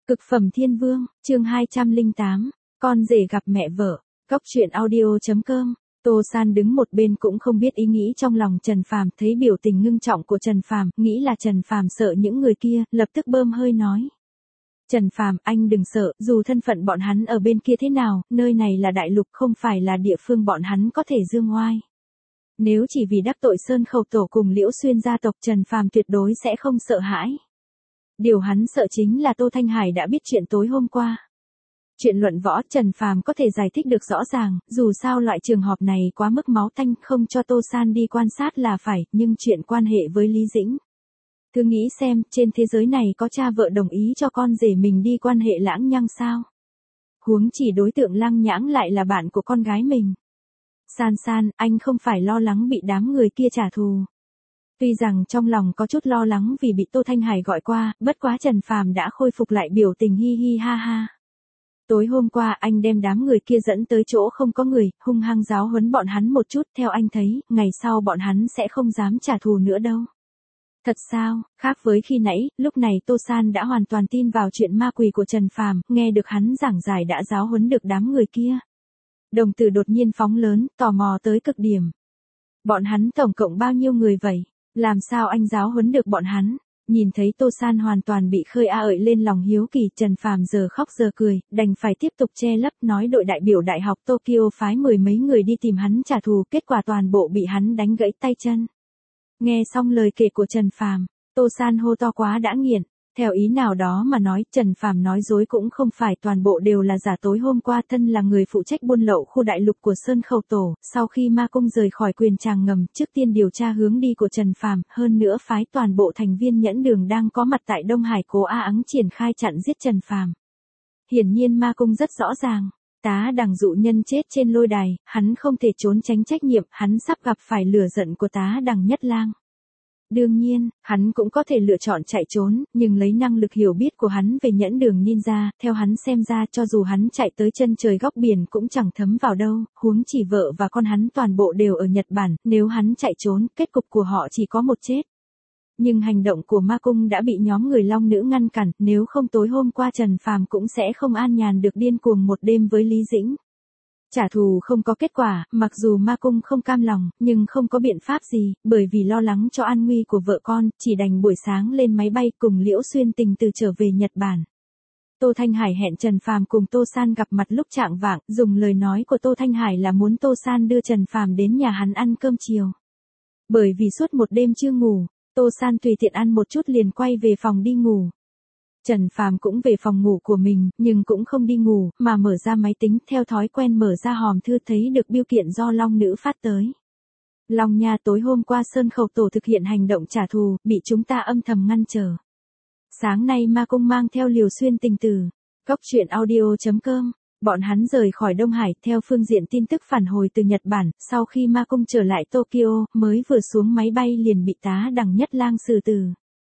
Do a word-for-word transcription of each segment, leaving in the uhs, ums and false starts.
Cực phẩm thiên vương, chương hai trăm lẻ tám, con rể gặp mẹ vợ, Cóc truyện audio.com. Tô San đứng một bên cũng không biết ý nghĩ trong lòng Trần Phàm, thấy biểu tình ngưng trọng của Trần Phàm, nghĩ là Trần Phàm sợ những người kia, lập tức bơm hơi nói. Trần Phàm, anh đừng sợ, dù thân phận bọn hắn ở bên kia thế nào, nơi này là đại lục không phải là địa phương bọn hắn có thể dương oai. Nếu chỉ vì đắc tội Sơn Khẩu Tổ cùng Liễu Xuyên gia tộc, Trần Phàm tuyệt đối sẽ không sợ hãi. Điều hắn sợ chính là Tô Thanh Hải đã biết chuyện tối hôm qua. Chuyện luận võ Trần Phàm có thể giải thích được rõ ràng, dù sao loại trường hợp này quá mức máu tanh, không cho Tô San đi quan sát là phải, nhưng chuyện quan hệ với Lý Dĩnh. Cứ nghĩ xem, trên thế giới này có cha vợ đồng ý cho con rể mình đi quan hệ lãng nhăng sao? Huống chỉ đối tượng Lăng Nhãng lại là bạn của con gái mình. San San, anh không phải lo lắng bị đám người kia trả thù. Tuy rằng trong lòng có chút lo lắng vì bị Tô Thanh Hải gọi qua, bất quá Trần Phàm đã khôi phục lại biểu tình hi hi ha ha. Tối hôm qua anh đem đám người kia dẫn tới chỗ không có người, hung hăng giáo huấn bọn hắn một chút, theo anh thấy, ngày sau bọn hắn sẽ không dám trả thù nữa đâu. Thật sao? Khác với khi nãy, lúc này Tô San đã hoàn toàn tin vào chuyện ma quỷ của Trần Phàm, nghe được hắn giảng giải đã giáo huấn được đám người kia. Đồng tử đột nhiên phóng lớn, tò mò tới cực điểm. Bọn hắn tổng cộng bao nhiêu người vậy? Làm sao anh giáo huấn được bọn hắn? Nhìn thấy Tô San hoàn toàn bị khơi a ợi lên lòng hiếu kỳ, Trần Phàm giờ khóc giờ cười, đành phải tiếp tục che lấp, nói đội đại biểu đại học Tokyo phái mười mấy người đi tìm hắn trả thù, kết quả toàn bộ bị hắn đánh gãy tay chân. Nghe xong lời kể của Trần Phàm, Tô San hô to quá đã nghiện. Theo ý nào đó mà nói, Trần Phàm nói dối cũng không phải toàn bộ đều là giả. Tối hôm qua thân là người phụ trách buôn lậu khu đại lục của Sơn Khẩu Tổ, sau khi ma cung rời khỏi quyền tràng ngầm, trước tiên điều tra hướng đi của Trần Phàm, hơn nữa phái toàn bộ thành viên nhẫn đường đang có mặt tại Đông Hải Cố A Ắng triển khai chặn giết Trần Phàm. Hiển nhiên ma cung rất rõ ràng, Tá Đằng dụ nhân chết trên lôi đài, hắn không thể trốn tránh trách nhiệm, hắn sắp gặp phải lửa giận của Tá Đằng Nhất Lang. Đương nhiên, hắn cũng có thể lựa chọn chạy trốn, nhưng lấy năng lực hiểu biết của hắn về nhẫn đường ninja, theo hắn xem ra cho dù hắn chạy tới chân trời góc biển cũng chẳng thấm vào đâu, huống chỉ vợ và con hắn toàn bộ đều ở Nhật Bản, nếu hắn chạy trốn, kết cục của họ chỉ có một chết. Nhưng hành động của ma cung đã bị nhóm người Long Nữ ngăn cản, nếu không tối hôm qua Trần Phàm cũng sẽ không an nhàn được điên cuồng một đêm với Lý Dĩnh. Trả thù không có kết quả, mặc dù ma cung không cam lòng, nhưng không có biện pháp gì, bởi vì lo lắng cho an nguy của vợ con, chỉ đành buổi sáng lên máy bay cùng Liễu Xuyên tình từ trở về Nhật Bản. Tô Thanh Hải hẹn Trần Phàm cùng Tô San gặp mặt lúc chạng vạng, dùng lời nói của Tô Thanh Hải là muốn Tô San đưa Trần Phàm đến nhà hắn ăn cơm chiều. Bởi vì suốt một đêm chưa ngủ, Tô San tùy tiện ăn một chút liền quay về phòng đi ngủ. Trần Phàm cũng về phòng ngủ của mình, nhưng cũng không đi ngủ, mà mở ra máy tính, theo thói quen mở ra hòm thư thấy được bưu kiện do Long Nữ phát tới. Long Nha, tối hôm qua Sơn Khẩu Tổ thực hiện hành động trả thù, bị chúng ta âm thầm ngăn trở. Sáng nay ma cung mang theo Liều Xuyên tình tử. Cóc truyện audio.com. Bọn hắn rời khỏi Đông Hải, theo phương diện tin tức phản hồi từ Nhật Bản, sau khi ma cung trở lại Tokyo, mới vừa xuống máy bay liền bị Tá Đằng Nhất Lang xử tử.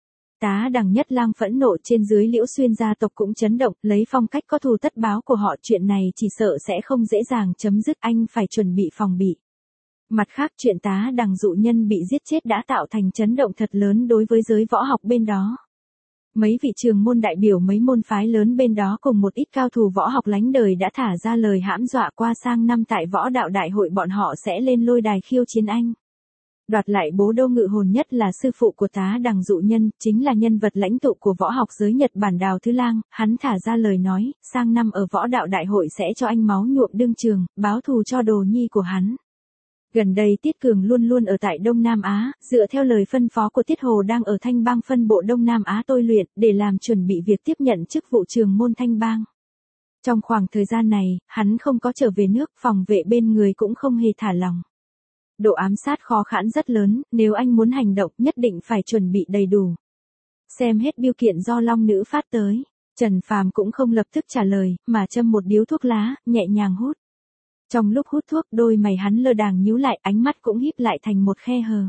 Tá Đằng Nhất Lang phẫn nộ, trên dưới Liễu Xuyên gia tộc cũng chấn động, lấy phong cách có thù tất báo của họ, chuyện này chỉ sợ sẽ không dễ dàng chấm dứt, anh phải chuẩn bị phòng bị. Mặt khác, chuyện Tá Đằng dụ nhân bị giết chết đã tạo thành chấn động thật lớn đối với giới võ học bên đó. Mấy vị trường môn đại biểu mấy môn phái lớn bên đó cùng một ít cao thủ võ học lánh đời đã thả ra lời hãm dọa, qua sang năm tại võ đạo đại hội bọn họ sẽ lên lôi đài khiêu chiến anh. Đoạt lại bố đô ngự hồn, nhất là sư phụ của Tá Đằng dụ nhân, chính là nhân vật lãnh tụ của võ học giới Nhật Bản Đào Thứ Lang, hắn thả ra lời nói, sang năm ở võ đạo đại hội sẽ cho anh máu nhuộm đương trường, báo thù cho đồ nhi của hắn. Gần đây Tiết Cường luôn luôn ở tại Đông Nam Á, dựa theo lời phân phó của Tiết Hồ đang ở Thanh Bang phân bộ Đông Nam Á tôi luyện, để làm chuẩn bị việc tiếp nhận chức vụ trường môn Thanh Bang. Trong khoảng thời gian này, hắn không có trở về nước, phòng vệ bên người cũng không hề thả lỏng. Độ ám sát khó khăn rất lớn, nếu anh muốn hành động nhất định phải chuẩn bị đầy đủ. Xem hết bưu kiện do Long Nữ phát tới, Trần Phàm cũng không lập tức trả lời, mà châm một điếu thuốc lá, nhẹ nhàng hút. Trong lúc hút thuốc, đôi mày hắn lơ đàng nhíu lại, ánh mắt cũng híp lại thành một khe hờ.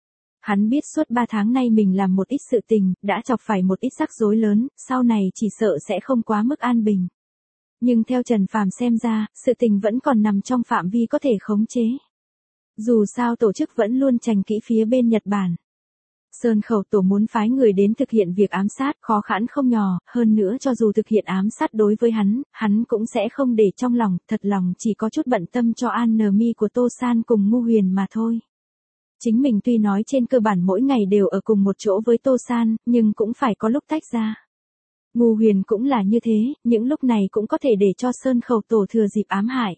Hắn biết suốt ba tháng nay mình làm một ít sự tình, đã chọc phải một ít rắc rối lớn, sau này chỉ sợ sẽ không quá mức an bình. Nhưng theo Trần Phàm xem ra, sự tình vẫn còn nằm trong phạm vi có thể khống chế. Dù sao tổ chức vẫn luôn chành kỹ phía bên Nhật Bản. Sơn Khẩu Tổ muốn phái người đến thực hiện việc ám sát, khó khăn không nhỏ, hơn nữa cho dù thực hiện ám sát đối với hắn, hắn cũng sẽ không để trong lòng, thật lòng chỉ có chút bận tâm cho An Nờ Mi của Tô San cùng Ngu Huyền mà thôi. Chính mình tuy nói trên cơ bản mỗi ngày đều ở cùng một chỗ với Tô San, nhưng cũng phải có lúc tách ra. Ngu Huyền cũng là như thế, những lúc này cũng có thể để cho Sơn Khẩu Tổ thừa dịp ám hại.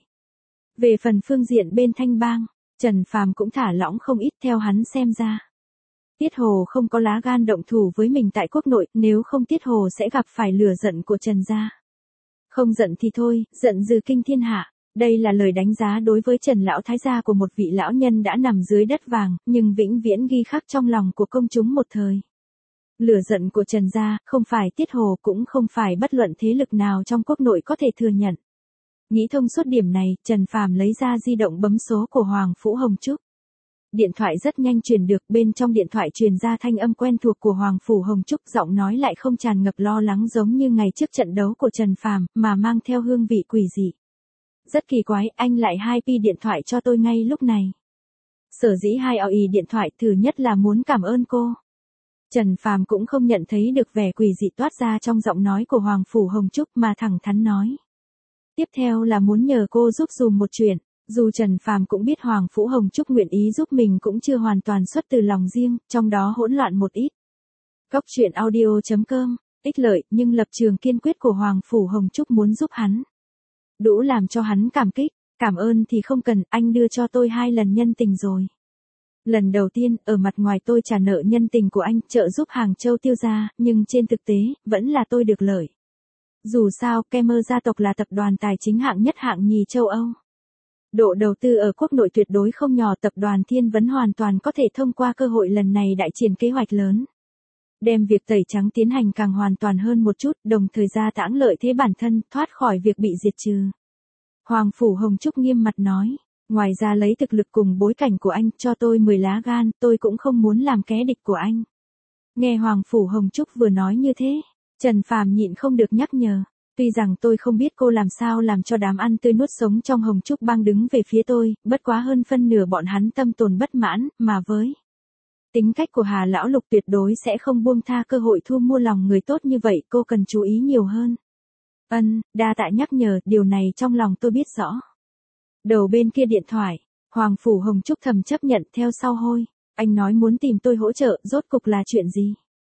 Về phần phương diện bên Thanh Bang, Trần Phàm cũng thả lỏng không ít theo hắn xem ra. Tiết Hồ không có lá gan động thủ với mình tại quốc nội, nếu không Tiết Hồ sẽ gặp phải lửa giận của Trần gia. Không giận thì thôi, giận dư kinh thiên hạ. Đây là lời đánh giá đối với Trần lão thái gia của một vị lão nhân đã nằm dưới đất vàng, nhưng vĩnh viễn ghi khắc trong lòng của công chúng một thời. Lửa giận của Trần gia, không phải Tiết Hồ cũng không phải bất luận thế lực nào trong quốc nội có thể thừa nhận. Nghĩ thông suốt điểm này, Trần Phàm lấy ra di động bấm số của Hoàng Phủ Hồng Trúc. Điện thoại rất nhanh truyền được, bên trong điện thoại truyền ra thanh âm quen thuộc của Hoàng Phủ Hồng Trúc, giọng nói lại không tràn ngập lo lắng giống như ngày trước trận đấu của Trần Phàm, mà mang theo hương vị quỷ dị. Rất kỳ quái, anh lại hai pi điện thoại cho tôi ngay lúc này. Sở dĩ hai pi điện thoại thứ nhất là muốn cảm ơn cô. Trần Phàm cũng không nhận thấy được vẻ quỷ dị toát ra trong giọng nói của Hoàng Phủ Hồng Trúc mà thẳng thắn nói. Tiếp theo là muốn nhờ cô giúp dùm một chuyện. Dù Trần Phàm cũng biết Hoàng Phủ Hồng Trúc nguyện ý giúp mình cũng chưa hoàn toàn xuất từ lòng riêng, trong đó hỗn loạn một ít. Góc truyện audio chấm com, ích lợi, nhưng lập trường kiên quyết của Hoàng Phủ Hồng Trúc muốn giúp hắn. Đủ làm cho hắn cảm kích, cảm ơn thì không cần, anh đưa cho tôi hai lần nhân tình rồi. Lần đầu tiên, ở mặt ngoài tôi trả nợ nhân tình của anh, trợ giúp Hàng Châu tiêu gia, nhưng trên thực tế, vẫn là tôi được lợi. Dù sao, Kemer gia tộc là tập đoàn tài chính hạng nhất hạng nhì châu Âu. Độ đầu tư ở quốc nội tuyệt đối không nhỏ, tập đoàn Thiên Vấn hoàn toàn có thể thông qua cơ hội lần này đại triển kế hoạch lớn. Đem việc tẩy trắng tiến hành càng hoàn toàn hơn một chút, đồng thời gia tãng lợi thế bản thân, thoát khỏi việc bị diệt trừ. Hoàng Phủ Hồng Trúc nghiêm mặt nói, ngoài ra lấy thực lực cùng bối cảnh của anh, cho tôi mười lá gan, tôi cũng không muốn làm kẻ địch của anh. Nghe Hoàng Phủ Hồng Trúc vừa nói như thế, Trần Phàm nhịn không được nhắc nhở. Tuy rằng tôi không biết cô làm sao làm cho đám ăn tươi nuốt sống trong Hồng Trúc Bang đứng về phía tôi, bất quá hơn phân nửa bọn hắn tâm tồn bất mãn, mà với tính cách của Hà Lão Lục tuyệt đối sẽ không buông tha cơ hội thu mua lòng người tốt như vậy, cô cần chú ý nhiều hơn. Ân, đa tạ nhắc nhở, điều này trong lòng tôi biết rõ. Đầu bên kia điện thoại, Hoàng Phủ Hồng Trúc thầm chấp nhận theo sau hôi, anh nói muốn tìm tôi hỗ trợ, rốt cục là chuyện gì?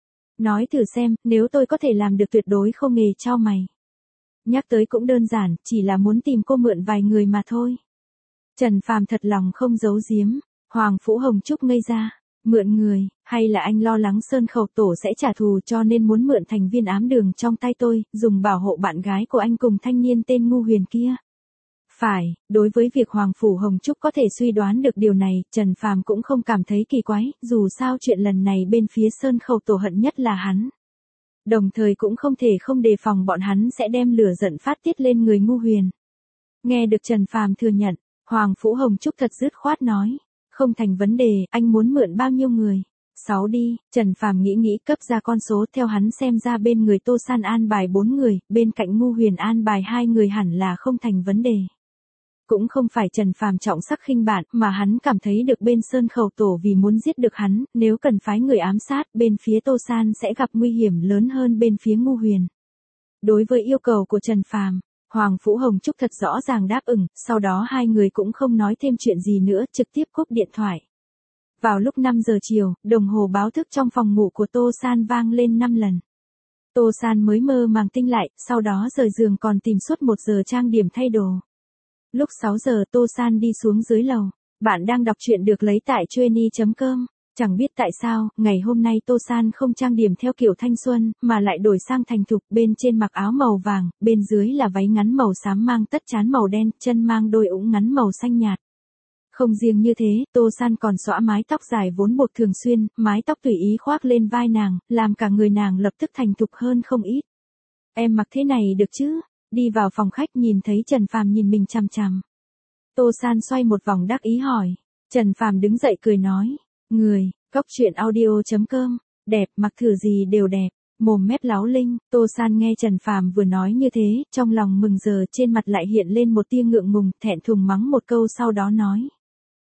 Nói thử xem, nếu tôi có thể làm được tuyệt đối không nghề cho mày. Nhắc tới cũng đơn giản, chỉ là muốn tìm cô mượn vài người mà thôi. Trần Phàm thật lòng không giấu giếm, Hoàng Phủ Hồng Trúc ngây ra, mượn người, hay là anh lo lắng Sơn Khẩu Tổ sẽ trả thù cho nên muốn mượn thành viên ám đường trong tay tôi, dùng bảo hộ bạn gái của anh cùng thanh niên tên Ngu Huyền kia. Phải, đối với việc Hoàng Phủ Hồng Trúc có thể suy đoán được điều này, Trần Phàm cũng không cảm thấy kỳ quái, dù sao chuyện lần này bên phía Sơn Khẩu Tổ hận nhất là hắn. Đồng thời cũng không thể không đề phòng bọn hắn sẽ đem lửa giận phát tiết lên người Ngu Huyền. Nghe được Trần Phàm thừa nhận, Hoàng Phủ Hồng Trúc thật dứt khoát nói, không thành vấn đề, anh muốn mượn bao nhiêu người? Sáu đi, Trần Phàm nghĩ nghĩ cấp ra con số, theo hắn xem ra bên người Tô San an bài bốn người, bên cạnh Ngu Huyền an bài hai người hẳn là không thành vấn đề. Cũng không phải Trần Phàm trọng sắc khinh bạn, mà hắn cảm thấy được bên Sơn Khẩu Tổ vì muốn giết được hắn, nếu cần phái người ám sát, bên phía Tô San sẽ gặp nguy hiểm lớn hơn bên phía Ngu Huyền. Đối với yêu cầu của Trần Phàm, Hoàng Phủ Hồng Trúc thật rõ ràng đáp ứng, sau đó hai người cũng không nói thêm chuyện gì nữa, trực tiếp cúp điện thoại. Vào lúc năm giờ chiều, đồng hồ báo thức trong phòng ngủ của Tô San vang lên năm lần. Tô San mới mơ màng tinh lại, sau đó rời giường còn tìm suốt một giờ trang điểm thay đồ. Lúc sáu giờ Tô San đi xuống dưới lầu. Bạn đang đọc truyện được lấy tại Chueny chấm com. Chẳng biết tại sao, ngày hôm nay Tô San không trang điểm theo kiểu thanh xuân, mà lại đổi sang thành thục, bên trên mặc áo màu vàng, bên dưới là váy ngắn màu xám mang tất trán màu đen, chân mang đôi ủng ngắn màu xanh nhạt. Không riêng như thế, Tô San còn xõa mái tóc dài vốn buộc thường xuyên, mái tóc tùy ý khoác lên vai nàng, làm cả người nàng lập tức thành thục hơn không ít. Em mặc thế này được chứ? Đi vào phòng khách nhìn thấy Trần Phàm nhìn mình chằm chằm. Tô San xoay một vòng đắc ý hỏi. Trần Phàm đứng dậy cười nói. Người, góc truyện audio chấm com, đẹp, mặc thử gì đều đẹp, mồm mép láo linh. Tô San nghe Trần Phàm vừa nói như thế, trong lòng mừng giờ, trên mặt lại hiện lên một tia ngượng ngùng, thẹn thùng mắng một câu sau đó nói.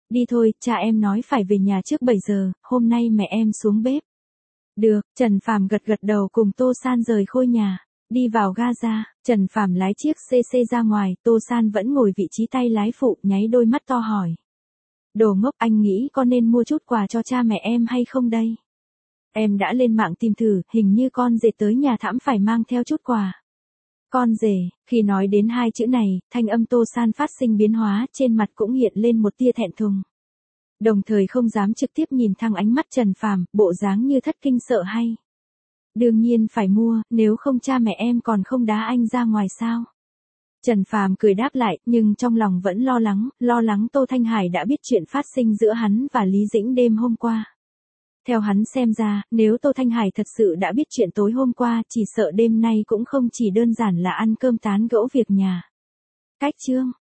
Đi thôi, cha em nói phải về nhà trước bảy giờ, hôm nay mẹ em xuống bếp. Được, Trần Phàm gật gật đầu cùng Tô San rời khôi nhà. Đi vào Gaza, Trần Phàm lái chiếc xê xê ra ngoài, Tô San vẫn ngồi vị trí tay lái phụ, nháy đôi mắt to hỏi. Đồ ngốc, anh nghĩ con nên mua chút quà cho cha mẹ em hay không đây? Em đã lên mạng tìm thử, hình như con rể tới nhà thẵm phải mang theo chút quà. Con rể, khi nói đến hai chữ này, thanh âm Tô San phát sinh biến hóa, trên mặt cũng hiện lên một tia thẹn thùng. Đồng thời không dám trực tiếp nhìn thẳng ánh mắt Trần Phàm, bộ dáng như thất kinh sợ hay. Đương nhiên phải mua, nếu không cha mẹ em còn không đá anh ra ngoài sao? Trần Phàm cười đáp lại, nhưng trong lòng vẫn lo lắng, lo lắng Tô Thanh Hải đã biết chuyện phát sinh giữa hắn và Lý Dĩnh đêm hôm qua. Theo hắn xem ra, nếu Tô Thanh Hải thật sự đã biết chuyện tối hôm qua, chỉ sợ đêm nay cũng không chỉ đơn giản là ăn cơm tán gẫu việc nhà. Cách chương